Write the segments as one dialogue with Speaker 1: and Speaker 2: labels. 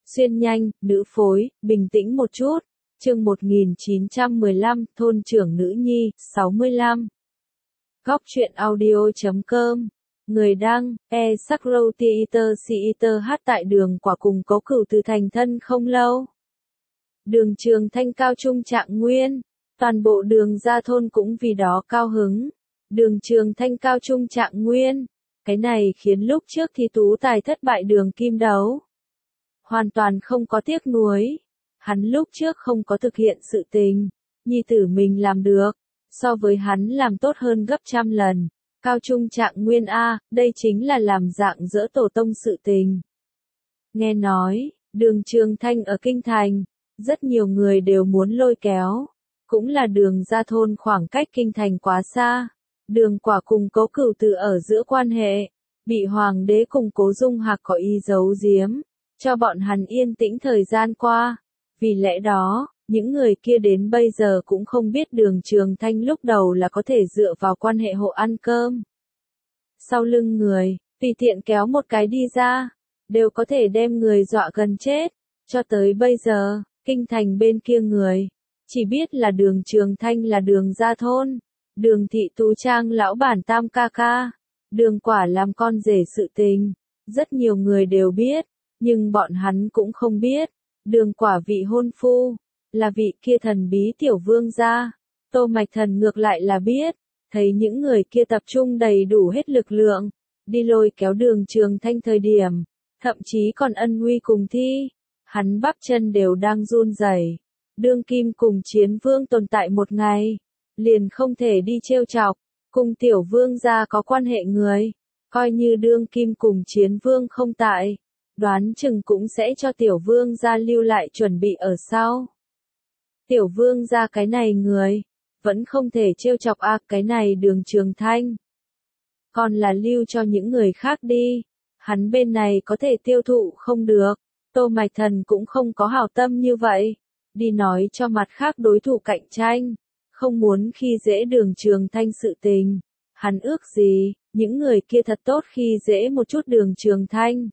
Speaker 1: Xuyên nhanh, nữ phối, bình tĩnh một chút. Chương 1915, thôn trưởng nữ nhi, 65. Góc truyện audio.com. Người đăng, Sakrotiiter hát tại đường quả cùng có cửu từ thành thân không lâu. Đường Trường Thanh cao trung trạng nguyên, toàn bộ đường ra thôn cũng vì đó cao hứng. Đường Trường Thanh cao trung trạng nguyên, cái này khiến lúc trước thi tú tài thất bại đường kim đấu. Hoàn toàn không có tiếc nuối. Hắn lúc trước không có thực hiện sự tình, nhi tử mình làm được, so với hắn làm tốt hơn gấp trăm lần. Cao trung trạng nguyên A, đây chính là làm dạng dỡ tổ tông sự tình. Nghe nói, đường Trường Thanh ở Kinh Thành, rất nhiều người đều muốn lôi kéo. Cũng là đường ra thôn khoảng cách Kinh Thành quá xa. Đường quả cùng Cố Cửu Từ ở giữa quan hệ, bị hoàng đế cùng Cố Dung Hạc có ý giấu giếm, cho bọn hắn yên tĩnh thời gian qua. Vì lẽ đó, những người kia đến bây giờ cũng không biết đường Trường Thanh lúc đầu là có thể dựa vào quan hệ hộ ăn cơm. Sau lưng người, tùy tiện kéo một cái đi ra, đều có thể đem người dọa gần chết. Cho tới bây giờ, Kinh Thành bên kia người, chỉ biết là đường Trường Thanh là đường ra thôn, đường thị tú trang lão bản tam ca ca, đường quả làm con rể sự tình. Rất nhiều người đều biết, nhưng bọn hắn cũng không biết. Đường quả vị hôn phu, là vị kia thần bí tiểu vương gia. Tô Mạch Thần ngược lại là biết, thấy những người kia tập trung đầy đủ hết lực lượng, đi lôi kéo đường Trường Thanh thời điểm, thậm chí còn ân uy cùng thi, hắn bắp chân đều đang run rẩy. Đương kim cùng chiến vương tồn tại một ngày, liền không thể đi trêu chọc, cùng tiểu vương gia có quan hệ người, coi như đương kim cùng chiến vương không tại. Đoán chừng cũng sẽ cho tiểu vương gia lưu lại chuẩn bị ở sau. Tiểu vương gia cái này người, vẫn không thể trêu chọc cái này đường Trường Thanh. Còn là lưu cho những người khác đi, hắn bên này có thể tiêu thụ không được. Tô Mạch Thần cũng không có hảo tâm như vậy, đi nói cho mặt khác đối thủ cạnh tranh, không muốn khi dễ đường Trường Thanh sự tình. Hắn ước gì, những người kia thật tốt khi dễ một chút đường Trường Thanh.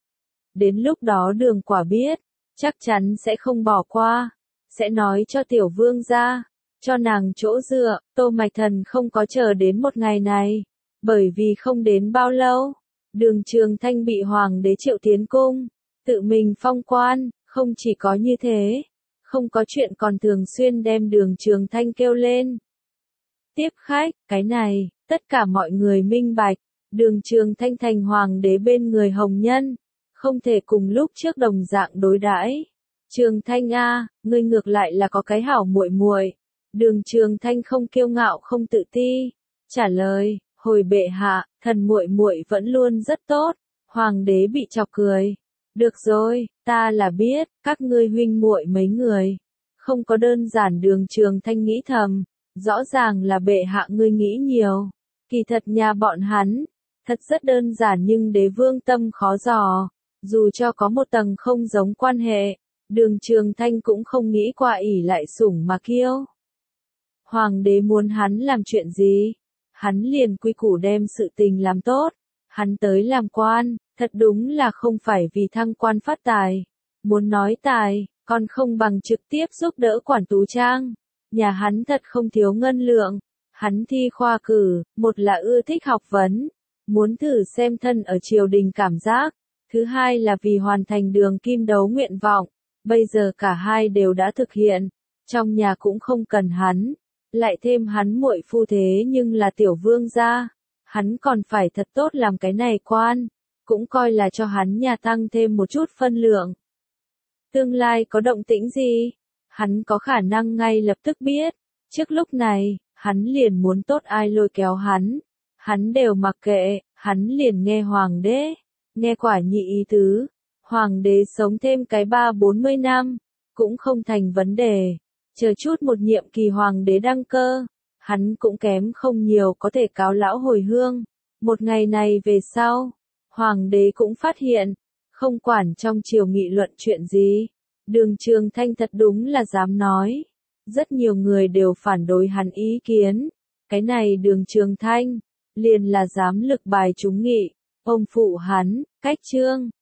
Speaker 1: Đến lúc đó đường quả biết, chắc chắn sẽ không bỏ qua, sẽ nói cho tiểu vương gia, cho nàng chỗ dựa. Tô Mạch Thần không có chờ đến một ngày này, bởi vì không đến bao lâu, đường Trường Thanh bị hoàng đế triệu tiến cung, tự mình phong quan. Không chỉ có như thế, không có chuyện còn thường xuyên đem đường Trường Thanh kêu lên tiếp khách. Cái này, tất cả mọi người minh bạch, đường Trường Thanh thành hoàng đế bên người hồng nhân, không thể cùng lúc trước đồng dạng đối đãi. Trường Thanh a, ngươi ngược lại là có cái hảo muội muội. Đường Trường Thanh không kiêu ngạo không tự ti, trả lời, hồi bệ hạ, thần muội muội vẫn luôn rất tốt. Hoàng đế bị chọc cười. Được rồi, ta là biết, các ngươi huynh muội mấy người, không có đơn giản. Đường Trường Thanh nghĩ thầm, rõ ràng là bệ hạ ngươi nghĩ nhiều. Kỳ thật nhà bọn hắn, thật rất đơn giản nhưng đế vương tâm khó dò. Dù cho có một tầng không giống quan hệ, đường Trường Thanh cũng không nghĩ qua ỷ lại sủng mà kiêu. Hoàng đế muốn hắn làm chuyện gì, hắn liền quy củ đem sự tình làm tốt. Hắn tới làm quan, thật đúng là không phải vì thăng quan phát tài. Muốn nói tài, còn không bằng trực tiếp giúp đỡ quản tú trang. Nhà hắn thật không thiếu ngân lượng. Hắn thi khoa cử, một là ưa thích học vấn, muốn thử xem thân ở triều đình cảm giác. Thứ hai là vì hoàn thành đường kim đấu nguyện vọng, bây giờ cả hai đều đã thực hiện, trong nhà cũng không cần hắn, lại thêm hắn muội phu thế nhưng là tiểu vương gia, hắn còn phải thật tốt làm cái này quan, cũng coi là cho hắn nhà tăng thêm một chút phân lượng. Tương lai có động tĩnh gì, hắn có khả năng ngay lập tức biết, trước lúc này, hắn liền muốn tốt ai lôi kéo hắn đều mặc kệ, hắn liền nghe hoàng đế. Nghe quả nhị ý tứ, hoàng đế sống thêm cái 30-40 năm, cũng không thành vấn đề. Chờ chút một nhiệm kỳ hoàng đế đăng cơ, hắn cũng kém không nhiều có thể cáo lão hồi hương. Một ngày này về sau, hoàng đế cũng phát hiện, không quản trong triều nghị luận chuyện gì, đường Trường Thanh thật đúng là dám nói. Rất nhiều người đều phản đối hắn ý kiến, cái này đường Trường Thanh, liền là dám lực bài chúng nghị. Ông phụ hắn, cách trương,